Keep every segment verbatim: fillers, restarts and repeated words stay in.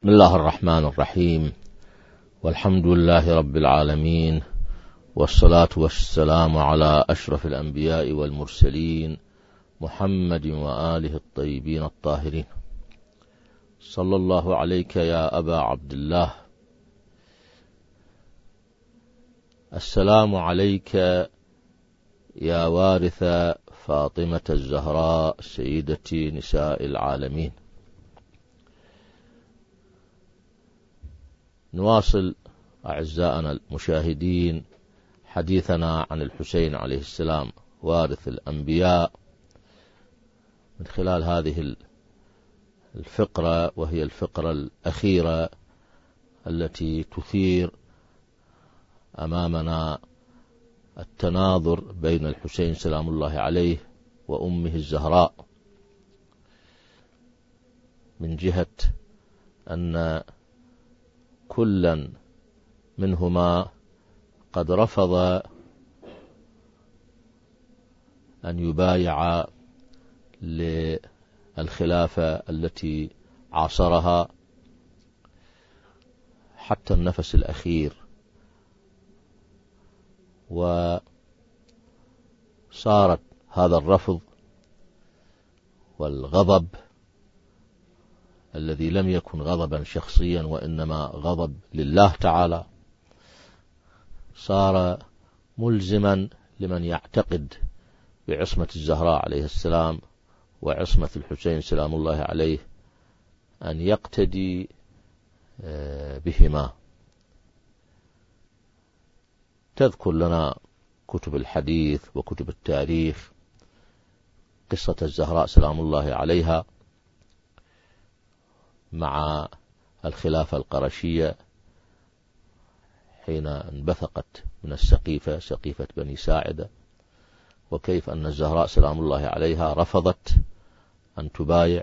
بسم الله الرحمن الرحيم، والحمد لله رب العالمين، والصلاة والسلام على أشرف الأنبياء والمرسلين محمد وآله الطيبين الطاهرين. صلى الله عليك يا أبا عبد الله. السلام عليك يا وارث فاطمة الزهراء سيدة نساء العالمين. نواصل أعزائنا المشاهدين حديثنا عن الحسين عليه السلام وارث الأنبياء من خلال هذه الفقرة، وهي الفقرة الأخيرة التي تثير أمامنا التناظر بين الحسين سلام الله عليه وأمه الزهراء، من جهة أن كلا منهما قد رفض أن يبايع للخلافة التي عاصرها حتى النفس الأخير، وصارت هذا الرفض والغضب الذي لم يكن غضبا شخصيا وإنما غضب لله تعالى، صار ملزما لمن يعتقد بعصمة الزهراء عليه السلام وعصمة الحسين سلام الله عليه أن يقتدي بهما. تذكر لنا كتب الحديث وكتب التاريخ قصة الزهراء سلام الله عليها مع الخلافة القرشية حين انبثقت من السقيفة، سقيفة بني ساعدة، وكيف أن الزهراء سلام الله عليها رفضت أن تبايع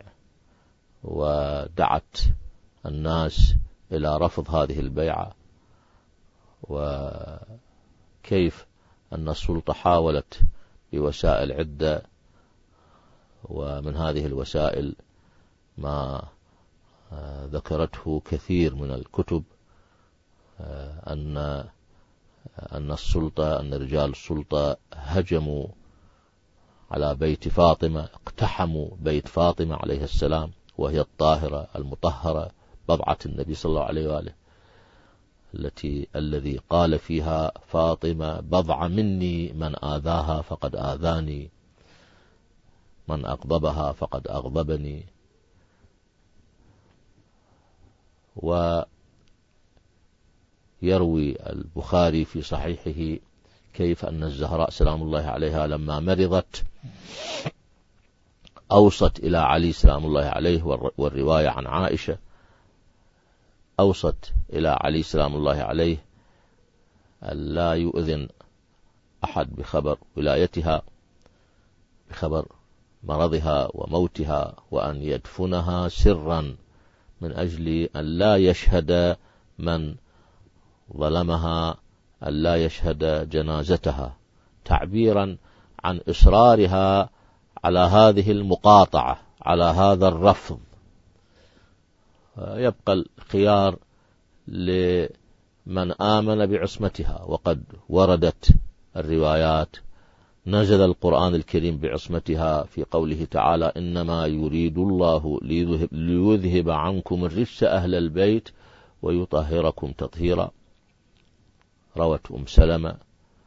ودعت الناس إلى رفض هذه البيعة، وكيف أن السلطة حاولت بوسائل عدة، ومن هذه الوسائل ما ذكرته كثير من الكتب أن أن السلطة أن رجال السلطة هجموا على بيت فاطمة، اقتحموا بيت فاطمة عليه السلام وهي الطاهرة المطهرة بضعة النبي صلى الله عليه وآله، التي الذي قال فيها فاطمة بضع مني، من آذاها فقد آذاني، من أغضبها فقد أغضبني. ويروي البخاري في صحيحه كيف أن الزهراء سلام الله عليها لما مرضت أوصت إلى علي سلام الله عليه، والرواية عن عائشة أوصت إلى علي سلام الله عليه ألا يؤذن أحد بخبر ولايتها، بخبر مرضها وموتها، وأن يدفنها سرا من أجل أن لا يشهد من ظلمها، أن لا يشهد جنازتها، تعبيرا عن إصرارها على هذه المقاطعة، على هذا الرفض. يبقى الخيار لمن آمن بعصمتها، وقد وردت الروايات، نزل القرآن الكريم بعصمتها في قوله تعالى إنما يريد الله ليذهب عنكم الرجس أهل البيت ويطهركم تطهيرا. روت أم سلمة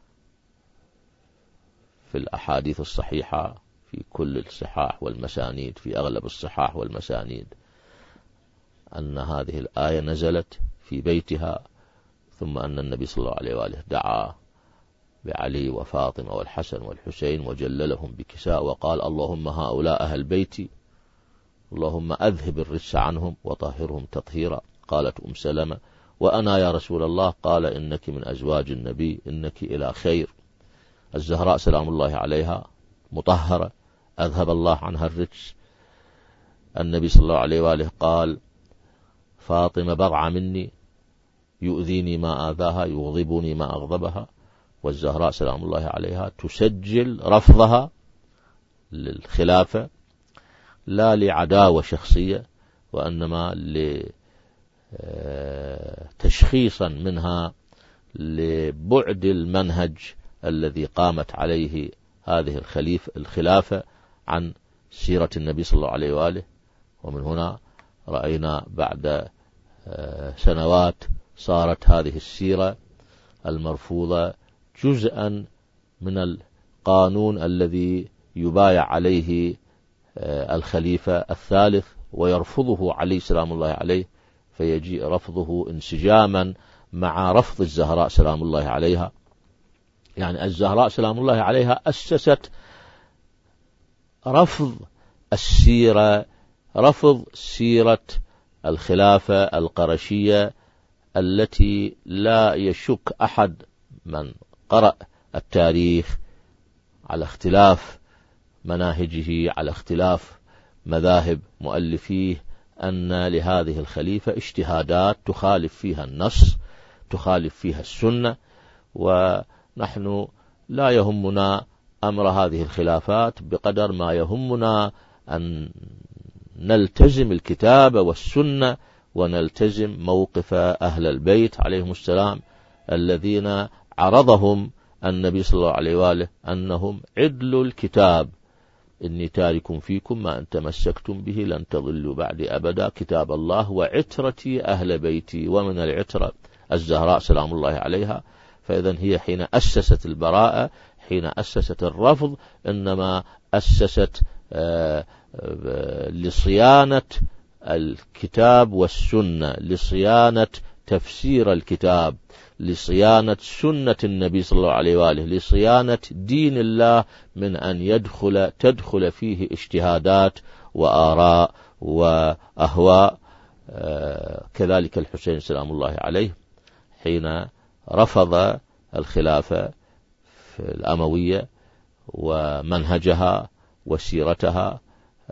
في الأحاديث الصحيحة في كل الصحاح والمسانيد، في أغلب الصحاح والمسانيد، أن هذه الآية نزلت في بيتها، ثم أن النبي صلى الله عليه وآله دعا بعلي وفاطمة والحسن والحسين وجللهم بكساء وقال اللهم هؤلاء أهل بيتي، اللهم أذهب الرجس عنهم وطهرهم تطهيرا. قالت أم سلمة وأنا يا رسول الله؟ قال إنك من أزواج النبي، إنك إلى خير. الزهراء سلام الله عليها مطهرة، أذهب الله عنها الرجس. النبي صلى الله عليه وآله قال فاطمة بضعة مني، يؤذيني ما آذاها، يغضبني ما أغضبها. والزهراء سلام الله عليها تسجل رفضها للخلافة لا لعداوة شخصية، وإنما تشخيصا منها لبعد المنهج الذي قامت عليه هذه الخليفة الخلافة عن سيرة النبي صلى الله عليه وآله. ومن هنا رأينا بعد سنوات صارت هذه السيرة المرفوضة جزءا من القانون الذي يبايع عليه الخليفة الثالث ويرفضه علي سلام الله عليه، فيجيء رفضه انسجاما مع رفض الزهراء سلام الله عليها. يعني الزهراء سلام الله عليها أسست رفض السيرة، رفض سيرة الخلافة القرشية التي لا يشك أحد من قرأ التاريخ على اختلاف مناهجه، على اختلاف مذاهب مؤلفيه، أن لهذه الخليفة اجتهادات تخالف فيها النص، تخالف فيها السنة. ونحن لا يهمنا أمر هذه الخلافات بقدر ما يهمنا أن نلتزم الكتاب والسنة ونلتزم موقف أهل البيت عليهم السلام الذين عرضهم النبي صلى الله عليه وآله أنهم عدل الكتاب، إني تارك فيكم ما أن تمسكتم به لن تضلوا بعد أبدا، كتاب الله وعترتي أهل بيتي، ومن العترة الزهراء سلام الله عليها. فإذن هي حين أسست البراءة، حين أسست الرفض، إنما أسست لصيانة الكتاب والسنة، لصيانة تفسير الكتاب، لصيانة سنة النبي صلى الله عليه وآله، لصيانة دين الله من أن يدخل تدخل فيه اجتهادات وآراء وأهواء. كذلك الحسين سلام الله عليه حين رفض الخلافة الأموية ومنهجها وسيرتها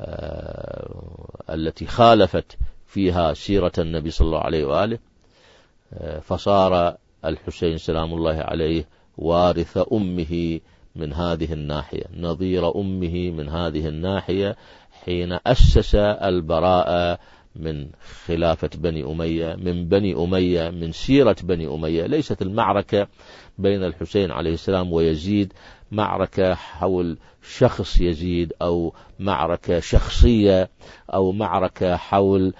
التي خالفت فيها سيرة النبي صلى الله عليه وآله، فصار الحسين سلام الله عليه وارث أمه من هذه الناحية، نظير أمه من هذه الناحية، حين أسس البراءة من خلافة بني أمية، من بني أمية، من سيرة بني أمية. ليست المعركة بين الحسين عليه السلام ويزيد معركة حول شخص يزيد، أو معركة شخصية، أو معركة حول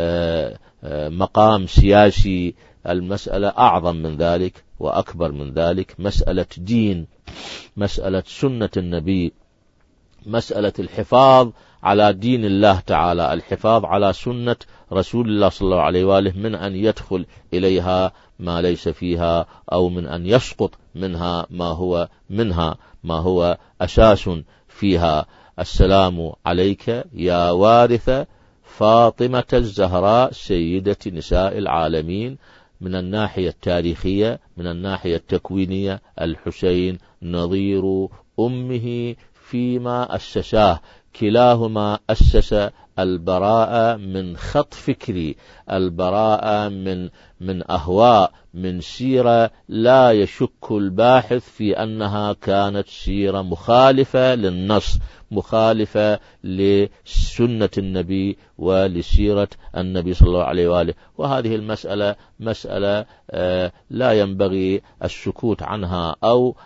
مقام سياسي. المسألة أعظم من ذلك وأكبر من ذلك، مسألة دين، مسألة سنة النبي، مسألة الحفاظ على دين الله تعالى، الحفاظ على سنة رسول الله صلى الله عليه وآله، من أن يدخل إليها ما ليس فيها، أو من أن يسقط منها ما هو منها ما هو أساس فيها. السلام عليك يا وارث فاطمة الزهراء سيدة نساء العالمين. من الناحية التاريخية، من الناحية التكوينية، الحسين نظير أمه فيما أسساه، كلاهما أسس البراءة من خط فكري، البراءة من من أهواء، من سيرة لا يشك الباحث في أنها كانت سيرة مخالفة للنص، مخالفة لسنة النبي ولسيرة النبي صلى الله عليه وآله. وهذه المسألة مسألة لا ينبغي السكوت عنها أو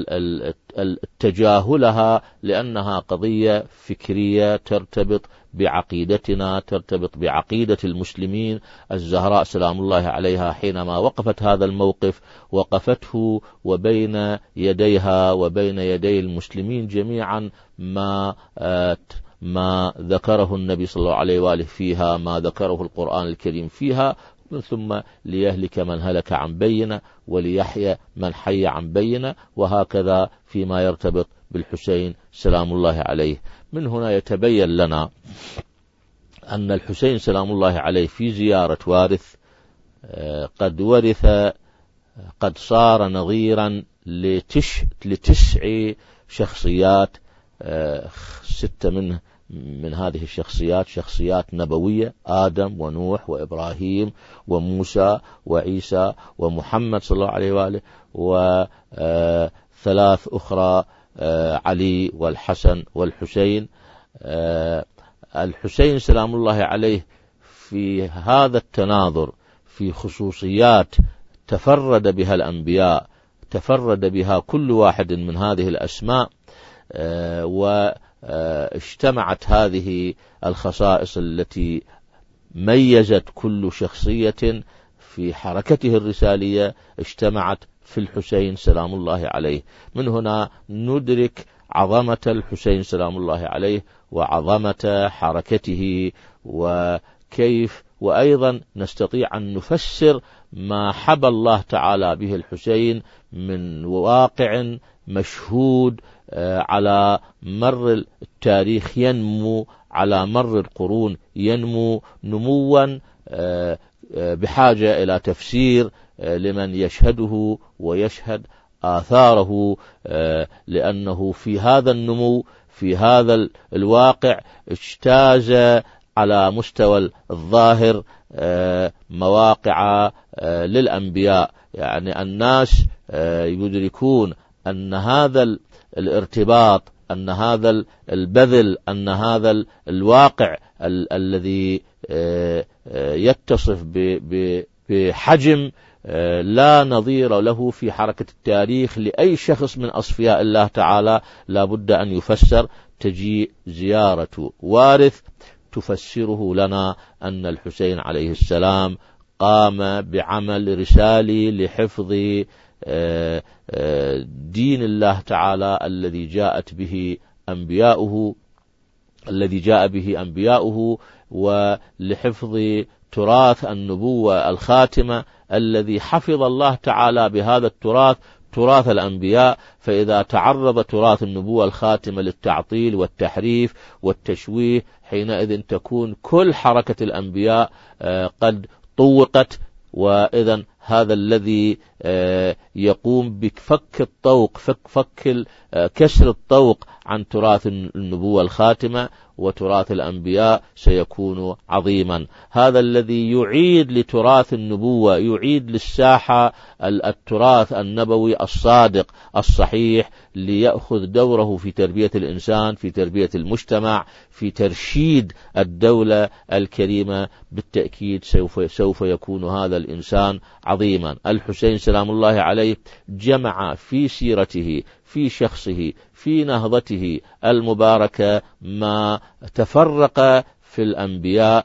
التجاهلها، لأنها قضية فكرية ترتبط بعقيدتنا، ترتبط بعقيدة المسلمين. الزهراء سلام الله عليها حينما وقفت هذا الموقف وقفته وبين يديها وبين يدي المسلمين جميعا ما ما ذكره النبي صلى الله عليه وآله فيها، ما ذكره القرآن الكريم فيها، من ثم ليهلك من هلك عن بينة وليحيى من حي عن بينة، وهكذا فيما يرتبط بالحسين سلام الله عليه. من هنا يتبين لنا أن الحسين سلام الله عليه في زيارة وارث قد ورث، قد صار نظيرا لتش لتسع شخصيات، ستة منه من هذه الشخصيات شخصيات نبوية، آدم ونوح وإبراهيم وموسى وعيسى ومحمد صلى الله عليه وآله، وثلاث أخرى علي والحسن والحسين. الحسين سلام الله عليه في هذا التناظر في خصوصيات تفرد بها الأنبياء، تفرد بها كل واحد من هذه الأسماء، واجتمعت هذه الخصائص التي ميزت كل شخصية في حركته الرسالية، اجتمعت في الحسين سلام الله عليه. من هنا ندرك عظمة الحسين سلام الله عليه وعظمة حركته، وكيف وأيضا نستطيع أن نفسر ما حبى الله تعالى به الحسين من واقع مشهود على مر التاريخ، ينمو على مر القرون، ينمو نموا بحاجة إلى تفسير لمن يشهده ويشهد آثاره، لأنه في هذا النمو، في هذا الواقع، اجتاز على مستوى الظاهر مواقع للأنبياء. يعني الناس يدركون أن هذا الارتباط، أن هذا البذل، أن هذا الواقع ال الذي يتصف بحجم لا نظير له في حركة التاريخ لأي شخص من أصفياء الله تعالى، لا بد أن يفسر. تجي زيارة وارث تفسره لنا أن الحسين عليه السلام قام بعمل رسالي لحفظ دين الله تعالى الذي جاءت به أنبياؤه، الذي جاء به أنبياؤه، ولحفظ تراث النبوة الخاتمة الذي حفظ الله تعالى بهذا التراث، تراث الأنبياء. فإذا تعرض تراث النبوة الخاتمة للتعطيل والتحريف والتشويه، حينئذ تكون كل حركة الأنبياء قد طوقت. وإذن هذا الذي يقوم بفك الطوق، فك, فك كسر الطوق عن تراث النبوة الخاتمة وتراث الأنبياء سيكون عظيما. هذا الذي يعيد لتراث النبوة، يعيد للساحة التراث النبوي الصادق الصحيح، ليأخذ دوره في تربية الإنسان، في تربية المجتمع، في ترشيد الدولة الكريمة، بالتأكيد سوف, سوف يكون هذا الإنسان عظيما. الحسين سلام الله عليه جمع في سيرته، في شخصه، في نهضته المباركة ما تفرق في الأنبياء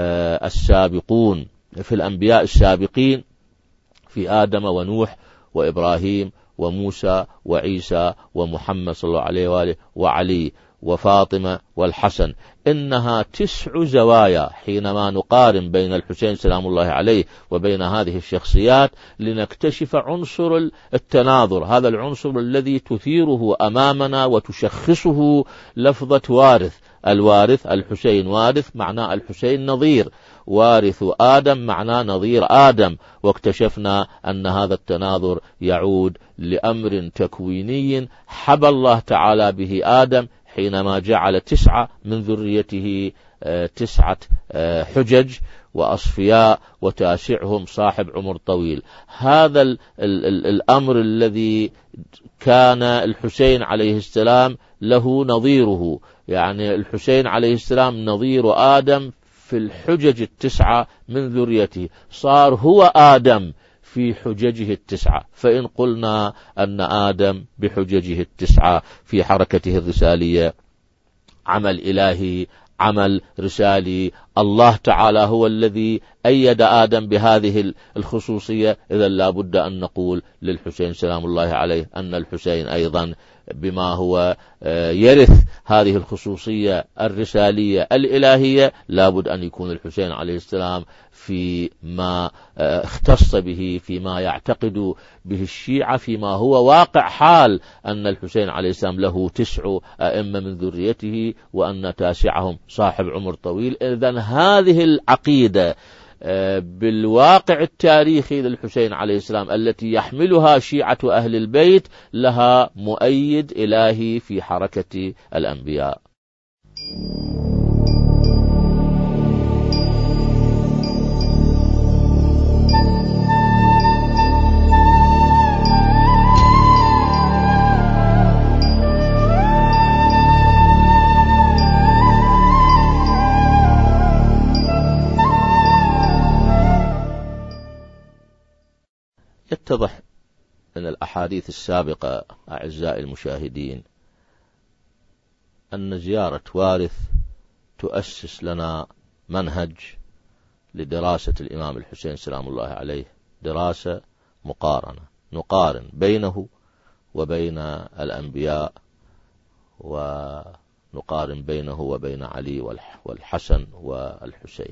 السابقون، في الأنبياء السابقين، في آدم ونوح وإبراهيم وموسى وعيسى ومحمد صلى الله عليه وآله وعلي وفاطمة والحسن. إنها تسع زوايا حينما نقارن بين الحسين سلام الله عليه وبين هذه الشخصيات، لنكتشف عنصر التناظر، هذا العنصر الذي تثيره أمامنا وتشخصه لفظة وارث. الوارث، الحسين وارث معناه الحسين نظير، وارث آدم معناه نظير آدم. واكتشفنا أن هذا التناظر يعود لأمر تكويني حبى الله تعالى به آدم حينما جعل تسعة من ذريته تسعة حجج وأصفياء، وتاسعهم صاحب عمر طويل. هذا ال ال ال الأمر الذي كان الحسين عليه السلام له نظيره، يعني الحسين عليه السلام نظير آدم في الحجج التسعة من ذريته، صار هو آدم في حججه التسعة. فإن قلنا أن آدم بحججه التسعة في حركته الرسالية عمل إلهي، عمل رسالي، الله تعالى هو الذي أيد آدم بهذه الخصوصية، إذا لا بد أن نقول للحسين سلام الله عليه أن الحسين أيضا بما هو يرث هذه الخصوصية الرسالية الإلهية، لا بد أن يكون الحسين عليه السلام في ما اختص به، فيما يعتقد به الشيعة، فيما هو واقع حال، أن الحسين عليه السلام له تسع أئمة من ذريته، وأن تاسعهم صاحب عمر طويل. إذن هذه العقيدة بالواقع التاريخي للحسين عليه السلام التي يحملها شيعة أهل البيت لها مؤيد إلهي في حركة الأنبياء. يتضح من الأحاديث السابقة أعزائي المشاهدين أن زيارة وارث تؤسس لنا منهج لدراسة الإمام الحسين سلام الله عليه، دراسة مقارنة، نقارن بينه وبين الأنبياء، ونقارن بينه وبين علي والحسن والحسين.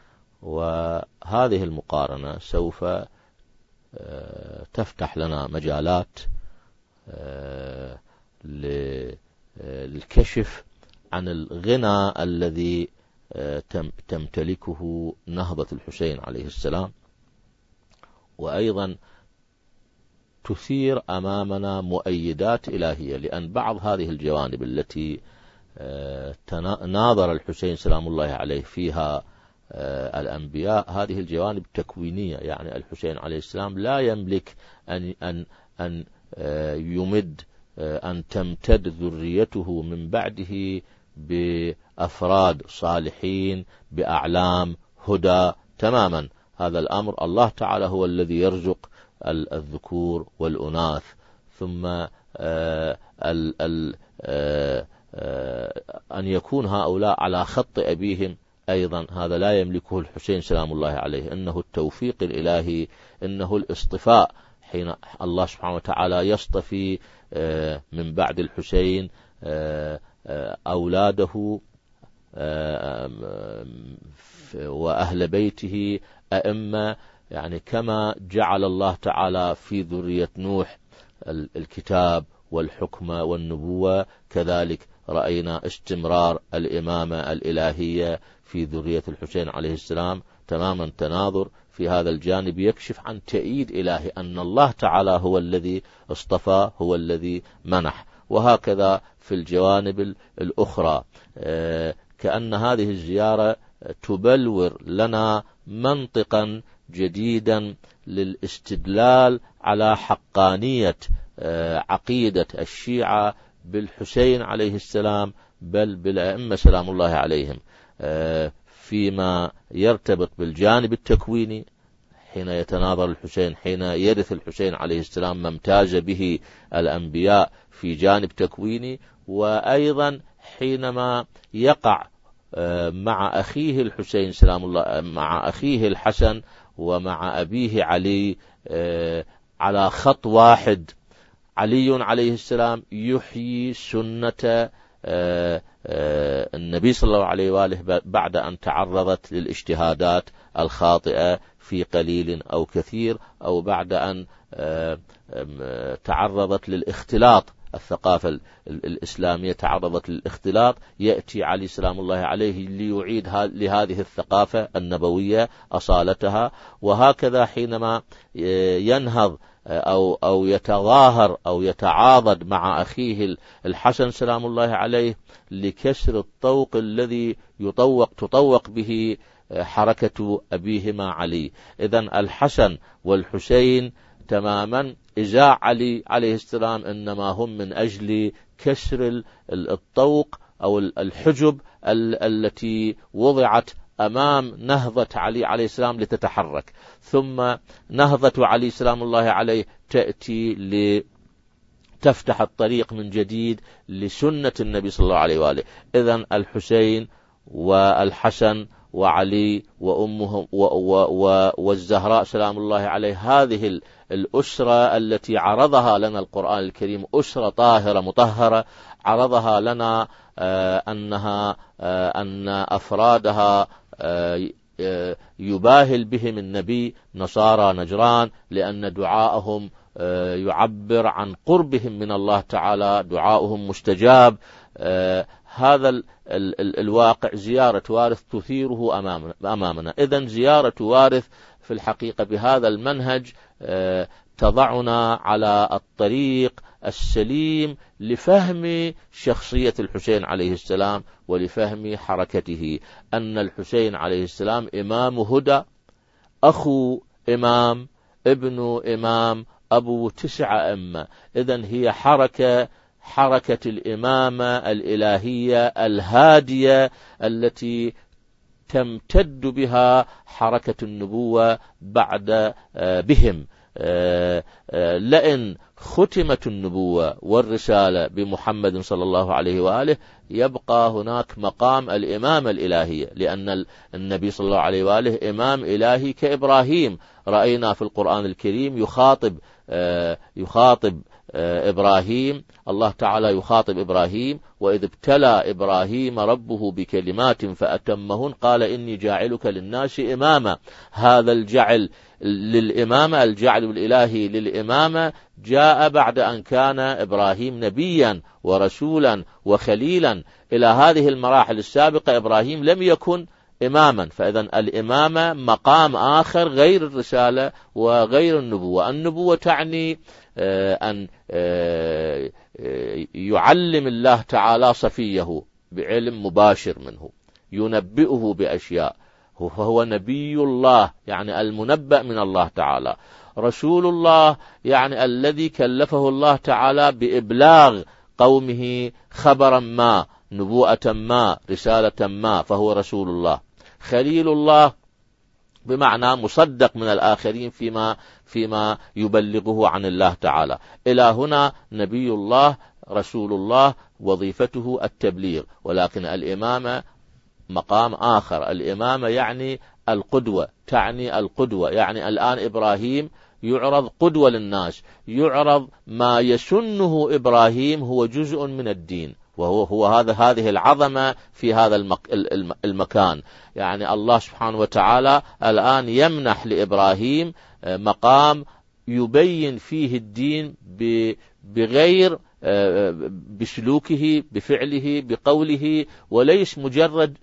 وهذه المقارنة سوف تفتح لنا مجالات للكشف عن الغنى الذي تمتلكه نهضة الحسين عليه السلام، وأيضا تثير أمامنا مؤيدات إلهية، لأن بعض هذه الجوانب التي ناظر الحسين سلام الله عليه فيها الأنبياء هذه الجوانب تكوينية، يعني الحسين عليه السلام لا يملك أن أن أن يمد أن تمتد ذريته من بعده بأفراد صالحين بأعلام هدى تماما. هذا الأمر الله تعالى هو الذي يرزق الذكور والأناث، ثم أن يكون هؤلاء على خط أبيهم أيضا هذا لا يملكه الحسين سلام الله عليه، إنه التوفيق الإلهي، إنه الاصطفاء، حين الله سبحانه وتعالى يصطفي من بعد الحسين أولاده وأهل بيته أئمة، يعني كما جعل الله تعالى في ذرية نوح الكتاب والحكمة والنبوة، كذلك رأينا استمرار الإمامة الإلهية في ذرية الحسين عليه السلام تماما. تناظر في هذا الجانب يكشف عن تأييد إلهي، أن الله تعالى هو الذي اصطفى، هو الذي منح. وهكذا في الجوانب الأخرى كأن هذه الزيارة تبلور لنا منطقا جديدا للاستدلال على حقانية عقيدة الشيعة بالحسين عليه السلام، بل بالأئمة سلام الله عليهم، فيما يرتبط بالجانب التكويني حين يتناظر الحسين، حين يرث الحسين عليه السلام ما امتاز به الأنبياء في جانب تكويني، وأيضا حينما يقع مع أخيه الحسين سلام الله، مع أخيه الحسن ومع أبيه علي على خط واحد. علي عليه السلام يحيي سنة النبي صلى الله عليه وآله بعد أن تعرضت للاجتهادات الخاطئة في قليل أو كثير، أو بعد أن تعرضت للاختلاط، الثقافة الإسلامية تعرضت للاختلاط، يأتي علي سلام الله عليه ليعيد لهذه الثقافة النبوية أصالتها. وهكذا حينما ينهض أو أو يتظاهر أو يتعاضد مع أخيه الحسن سلام الله عليه لكسر الطوق الذي يطوق تطوق به حركة أبيهما علي. إذن الحسن والحسين تماما إزاء علي عليه السلام إنما هم من أجل كسر الطوق أو الحجب التي وضعت أمام نهضة علي عليه السلام لتتحرك. ثم نهضة علي سلام الله عليه تأتي لتفتح الطريق من جديد لسنة النبي صلى الله عليه وآله. إذن الحسين والحسن وعلي وأمهم والزهراء سلام الله عليه، هذه الأسرة التي عرضها لنا القرآن الكريم، أسرة طاهرة مطهرة، عرضها لنا أنها أن أفرادها يباهل بهم النبي نصارى نجران، لأن دعاءهم يعبر عن قربهم من الله تعالى، دعاؤهم مستجاب. هذا ال ال ال الواقع زيارة وارث تثيره أمامنا, أمامنا. إذن زيارة وارث في الحقيقة بهذا المنهج تضعنا على الطريق السليم لفهم شخصية الحسين عليه السلام ولفهم حركته، أن الحسين عليه السلام إمام هدى، أخو إمام، ابن إمام، أبو تسع أمة. إذن هي حركة حركة الإمامة الإلهية الهادية التي تمتد بها حركة النبوة بعد بهم. لئن ختمت النبوة والرسالة بمحمد صلى الله عليه وآله يبقى هناك مقام الإمامة الإلهية، لأن النبي صلى الله عليه وآله إمام إلهي كإبراهيم. رأينا في القرآن الكريم يخاطب يخاطب إبراهيم، الله تعالى يخاطب إبراهيم: وإذ ابتلى إبراهيم ربه بكلمات فأتمهن قال إني جاعلك للناس إماما. هذا الجعل للإمامة، الجعل الإلهي للإمامة، جاء بعد أن كان إبراهيم نبيا ورسولا وخليلا. إلى هذه المراحل السابقة إبراهيم لم يكن إماما، فإذا الإمامة مقام آخر غير الرسالة وغير النبوة. النبوة تعني أن يعلم الله تعالى صفيه بعلم مباشر منه، ينبئه بأشياء، فهو نبي الله يعني المنبأ من الله تعالى. رسول الله يعني الذي كلفه الله تعالى بإبلاغ قومه خبرا ما، نبوءة ما، رسالة ما، فهو رسول الله. خليل الله بمعنى مصدق من الآخرين فيما فيما يبلغه عن الله تعالى. إلى هنا نبي الله رسول الله وظيفته التبليغ، ولكن الإمامة مقام آخر. الإمامة يعني القدوة، تعني القدوة، يعني الآن إبراهيم يعرض قدوة للناس، يعرض ما يسنه إبراهيم هو جزء من الدين، وهو هو هذا هذه العظمة في هذا المك المكان. يعني الله سبحانه وتعالى الآن يمنح لإبراهيم مقام يبين فيه الدين بغير بسلوكه، بفعله، بقوله، وليس مجرد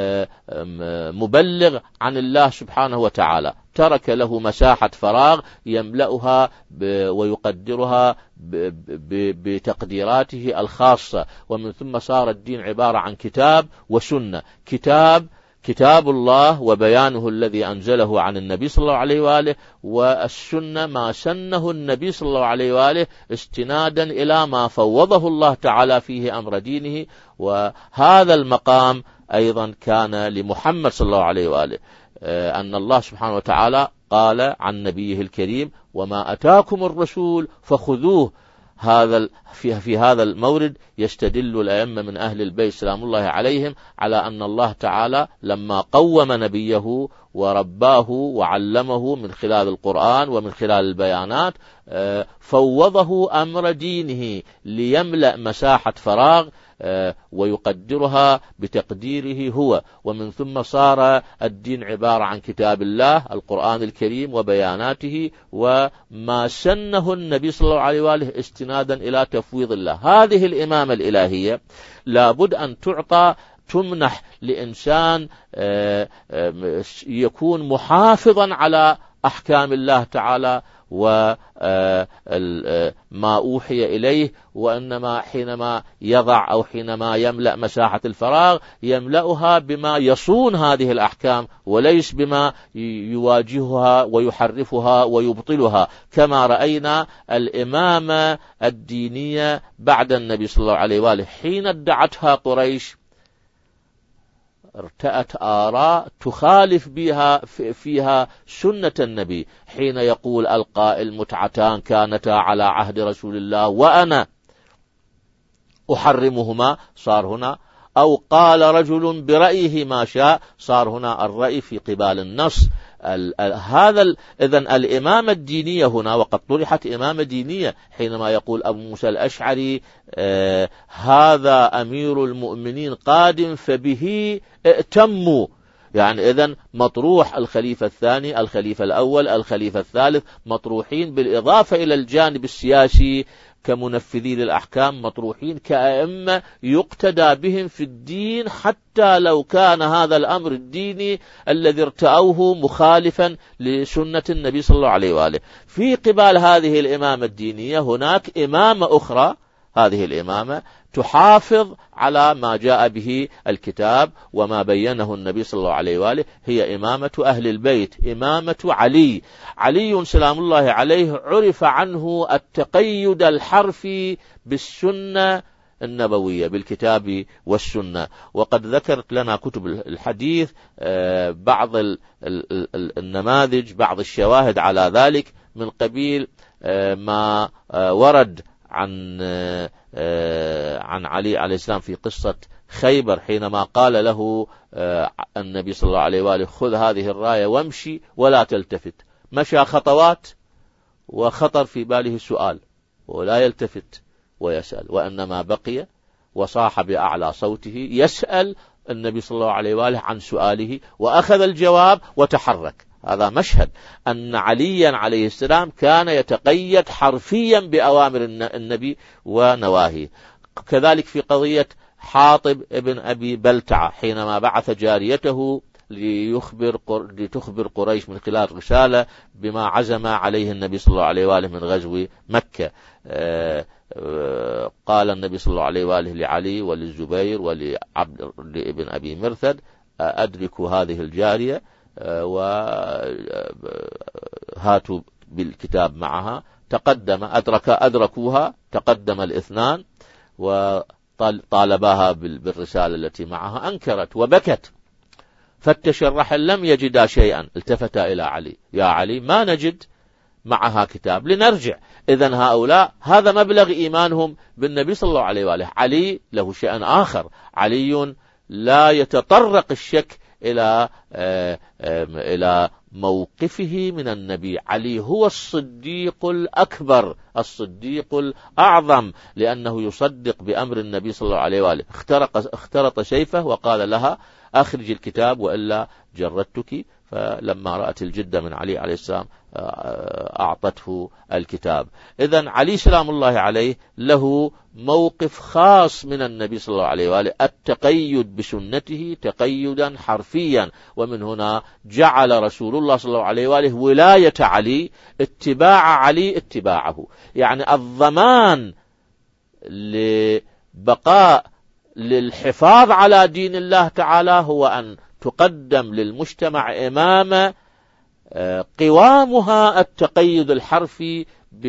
مبلغ عن الله سبحانه وتعالى. ترك له مساحة فراغ يملأها ويقدرها بتقديراته الخاصة، ومن ثم صار الدين عبارة عن كتاب وسنة. كتاب كتاب الله وبيانه الذي أنزله عن النبي صلى الله عليه وآله، والسنة ما سنه النبي صلى الله عليه وآله استنادا إلى ما فوضه الله تعالى فيه أمر دينه. وهذا المقام أيضا كان لمحمد صلى الله عليه وآله، أن الله سبحانه وتعالى قال عن نبيه الكريم: وما أتاكم الرسول فخذوه. هذا في, في هذا المورد يستدل الأئمة من أهل البيت سلام الله عليهم على أن الله تعالى لما قوم نبيه ورباه وعلمه من خلال القرآن ومن خلال البيانات، فوضه أمر دينه ليملأ مساحة فراغ ويقدرها بتقديره هو، ومن ثم صار الدين عبارة عن كتاب الله القرآن الكريم وبياناته وما سنه النبي صلى الله عليه وآله استنادا إلى تفويض الله. هذه الإمامة الإلهية لابد أن تعطى تمنح لإنسان يكون محافظا على أحكام الله تعالى وما أوحي إليه، وإنما حينما يضع أو حينما يملأ مساحة الفراغ يملأها بما يصون هذه الأحكام، وليس بما يواجهها ويحرفها ويبطلها، كما رأينا الإمامة الدينية بعد النبي صلى الله عليه وآله حين ادعتها قريش ارتأت آراء تخالف بها فيها سنة النبي، حين يقول القائل: متعتان كانتا على عهد رسول الله وأنا أحرمهما، صار هنا، أو قال رجل برأيه ما شاء، صار هنا الرأي في قبال النص. هذا إذن الإمامة الدينية هنا، وقد طرحت إمامة دينية حينما يقول أبو موسى الأشعري: آه هذا أمير المؤمنين قادم فبه ائتموا. يعني إذن مطروح الخليفة الثاني، الخليفة الأول، الخليفة الثالث، مطروحين بالإضافة إلى الجانب السياسي كمنفذين الأحكام، مطروحين كأئمة يقتدى بهم في الدين، حتى لو كان هذا الأمر الديني الذي ارتأوه مخالفا لسنة النبي صلى الله عليه وآله. في قبال هذه الإمامة الدينية هناك إمامة أخرى، هذه الإمامة تحافظ على ما جاء به الكتاب وما بينه النبي صلى الله عليه وآله، هي إمامة أهل البيت، إمامة علي. علي سلام الله عليه عرف عنه التقيد الحرفي بالسنة النبوية، بالكتاب والسنة، وقد ذكرت لنا كتب الحديث بعض النماذج، بعض الشواهد على ذلك، من قبيل ما ورد عن عن علي عليه السلام في قصة خيبر حينما قال له النبي صلى الله عليه وآله خذ هذه الراية وامشي ولا تلتفت. مشى خطوات وخطر في باله سؤال ولا يلتفت ويسأل، وإنما بقي وصاح بأعلى صوته يسأل النبي صلى الله عليه وآله عن سؤاله وأخذ الجواب وتحرك. هذا مشهد أن عليا عليه السلام كان يتقيد حرفيا بأوامر النبي ونواهيه. كذلك في قضية حاطب ابن أبي بلتعة حينما بعث جاريته ليخبر لتخبر قريش من خلال رسالة بما عزم عليه النبي صلى الله عليه وآله من غزو مكة. قال النبي صلى الله عليه وآله لعلي وللزبير ولعبد ابن أبي مرثد أدركوا هذه الجارية وهاتوا بالكتاب معها. تقدم أدرك أدركوها تقدم الاثنان وطالباها بالرسالة التي معها، أنكرت وبكت. فتش الرحل لم يجدا شيئا، التفتا إلى علي، يا علي ما نجد معها كتاب لنرجع. إذن هؤلاء هذا مبلغ إيمانهم بالنبي صلى الله عليه وآله. علي له شأن آخر، علي لا يتطرق الشك إلى إلى موقفه من النبي. علي هو الصديق الأكبر، الصديق الأعظم، لأنه يصدق بأمر النبي صلى الله عليه وآله. اخترق اخترط سيفه وقال لها أخرج الكتاب وإلا جردتك. فلما رأت الجدة من علي عليه السلام أعطته الكتاب. إذن علي سلام الله عليه له موقف خاص من النبي صلى الله عليه وآله، التقيد بسنته تقيدا حرفيا. ومن هنا جعل رسول الله صلى الله عليه وآله ولاية علي اتباع علي اتباعه، يعني الضمان لبقاء للحفاظ على دين الله تعالى هو أن تقدم للمجتمع إمامة قوامها التقيد الحرفي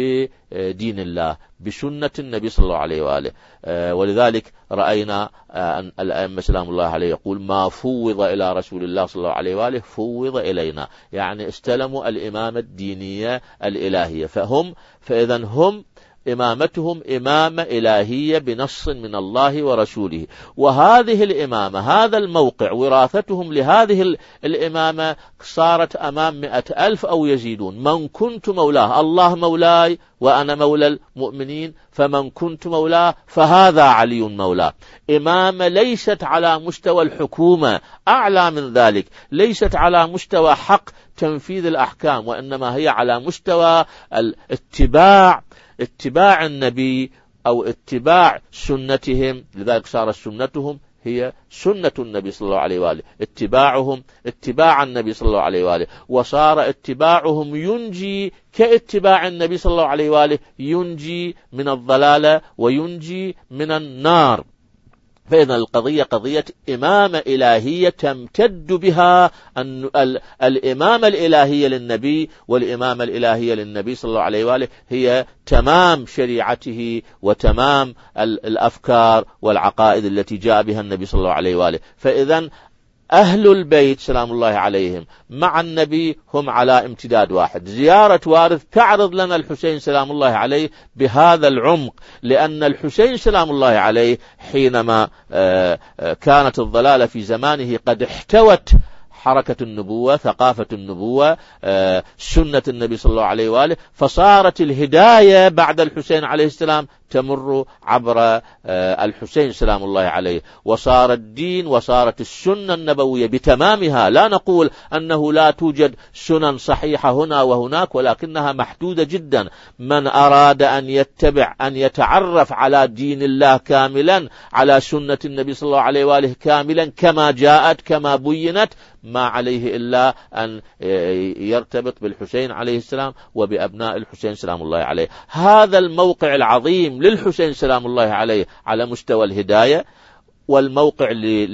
بدين الله بسنة النبي صلى الله عليه وآله. ولذلك رأينا أن الأئمة سلام الله عليه يقول ما فوض إلى رسول الله صلى الله عليه وآله فوض إلينا، يعني استلموا الإمامة الدينية الإلهية. فهم فإذن هم إمامتهم إمامة إلهية بنص من الله ورسوله. وهذه الإمامة هذا الموقع وراثتهم لهذه الإمامة صارت أمام مئة ألف أو يزيدون. من كنت مولاه، الله مولاي وأنا مولى المؤمنين، فمن كنت مولاه فهذا علي مولاه. إمامة ليست على مستوى الحكومة، أعلى من ذلك، ليست على مستوى حق تنفيذ الأحكام، وإنما هي على مستوى الاتباع اتباع النبي أو اتباع سنتهم. لذلك صارت سنتهم هي سنة النبي صلى الله عليه وآله، اتباعهم اتباع النبي صلى الله عليه وآله. وصار اتباعهم ينجي كاتباع النبي صلى الله عليه وآله، ينجي من الضلالة وينجي من النار. فإذا القضية قضية إمامة إلهية تمتد بها أن الإمامة الإلهية للنبي والإمامة الإلهية للنبي صلى الله عليه وآله هي تمام شريعته وتمام الأفكار والعقائد التي جاء بها النبي صلى الله عليه وآله. فإذا أهل البيت سلام الله عليهم مع النبي هم على امتداد واحد. زيارة وارث تعرض لنا الحسين سلام الله عليه بهذا العمق، لأن الحسين سلام الله عليه حينما كانت الضلالة في زمانه قد احتوت حركة النبوة، ثقافة النبوة، سنة النبي صلى الله عليه وآله، فصارت الهداية بعد الحسين عليه السلام تمر عبر الحسين سلام الله عليه، وصار الدين وصارت السنة النبوية بتمامها. لا نقول أنه لا توجد سنن صحيحة هنا وهناك، ولكنها محدودة جدا. من أراد أن يتبع أن يتعرف على دين الله كاملا، على سنة النبي صلى الله عليه وآله كاملا كما جاءت كما بينت، ما عليه إلا أن يرتبط بالحسين عليه السلام وبأبناء الحسين سلام الله عليه. هذا الموقع العظيم للحسين سلام الله عليه على مستوى الهداية، والموقع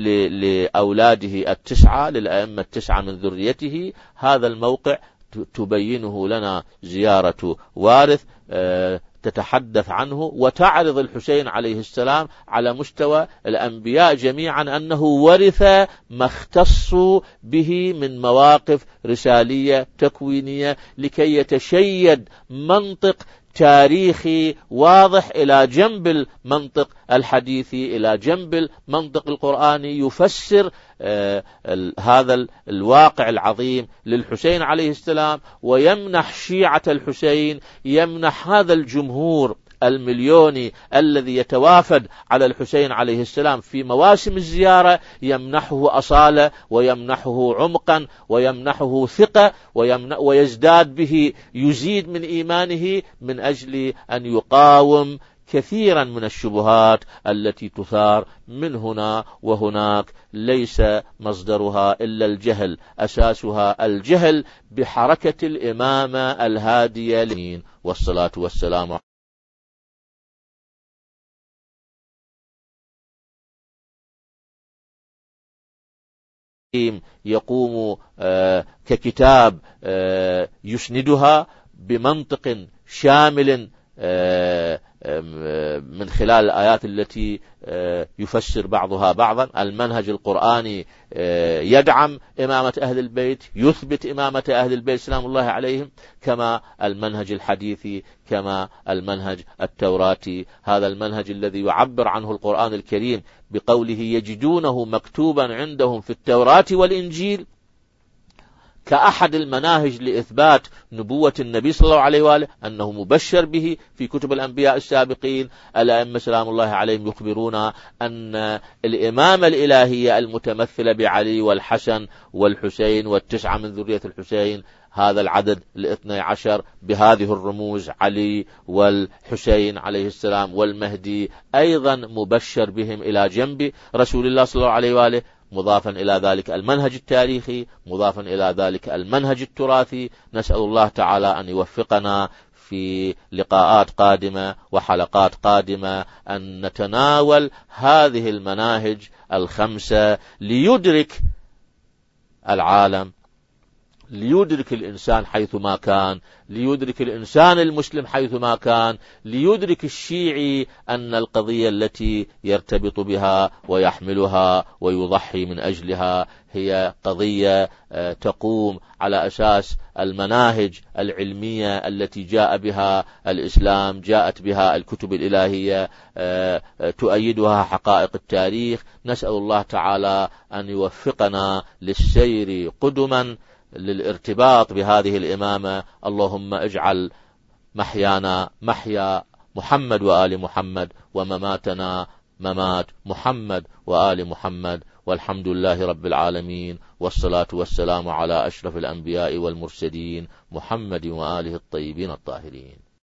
لأولاده التسعة للأئمة التسعة من ذريته، هذا الموقع تبينه لنا زيارة وارث تتحدث عنه وتعرض الحسين عليه السلام على مستوى الأنبياء جميعا أنه ورث ما اختصوا به من مواقف رسالية تكوينية لكي يتشيد منطق تاريخي واضح إلى جنب المنطق الحديثي، إلى جنب المنطق القرآني، يفسر آه هذا الواقع العظيم للحسين عليه السلام، ويمنح شيعة الحسين، يمنح هذا الجمهور المليوني الذي يتوافد على الحسين عليه السلام في مواسم الزيارة، يمنحه أصالة ويمنحه عمقا ويمنحه ثقة ويمنح ويزداد به، يزيد من إيمانه من أجل أن يقاوم كثيرا من الشبهات التي تثار من هنا وهناك، ليس مصدرها إلا الجهل، أساسها الجهل بحركة الإمامة الهادية للدين. والصلاة والسلام يقوم ككتاب يسندها بمنطق شامل من خلال الآيات التي يفسر بعضها بعضا. المنهج القرآني يدعم إمامة أهل البيت، يثبت إمامة أهل البيت سلام الله عليهم، كما المنهج الحديثي، كما المنهج التوراتي. هذا المنهج الذي يعبر عنه القرآن الكريم بقوله يجدونه مكتوبا عندهم في التوراة والإنجيل كأحد المناهج لإثبات نبوة النبي صلى الله عليه وآله، أنه مبشر به في كتب الأنبياء السابقين. الأئمة سلام الله عليهم يخبرون أن الإمامة الإلهية المتمثلة بعلي والحسن والحسين والتسعة من ذرية الحسين، هذا العدد الاثني عشر بهذه الرموز، علي والحسين عليه السلام والمهدي أيضا مبشر بهم إلى جنب رسول الله صلى الله عليه وآله، مضافا إلى ذلك المنهج التاريخي، مضافا إلى ذلك المنهج التراثي. نسأل الله تعالى أن يوفقنا في لقاءات قادمة وحلقات قادمة أن نتناول هذه المناهج الخمسة ليدرك العالم، ليدرك الإنسان حيثما كان، ليدرك الإنسان المسلم حيثما كان، ليدرك الشيعي أن القضية التي يرتبط بها ويحملها ويضحي من أجلها هي قضية تقوم على أساس المناهج العلمية التي جاء بها الإسلام، جاءت بها الكتب الإلهية، تؤيدها حقائق التاريخ. نسأل الله تعالى أن يوفقنا للسير قدما للارتباط بهذه الإمامة. اللهم اجعل محيانا محيا محمد وآل محمد، ومماتنا ممات محمد وآل محمد، والحمد لله رب العالمين، والصلاة والسلام على أشرف الأنبياء والمرسلين محمد وآله الطيبين الطاهرين.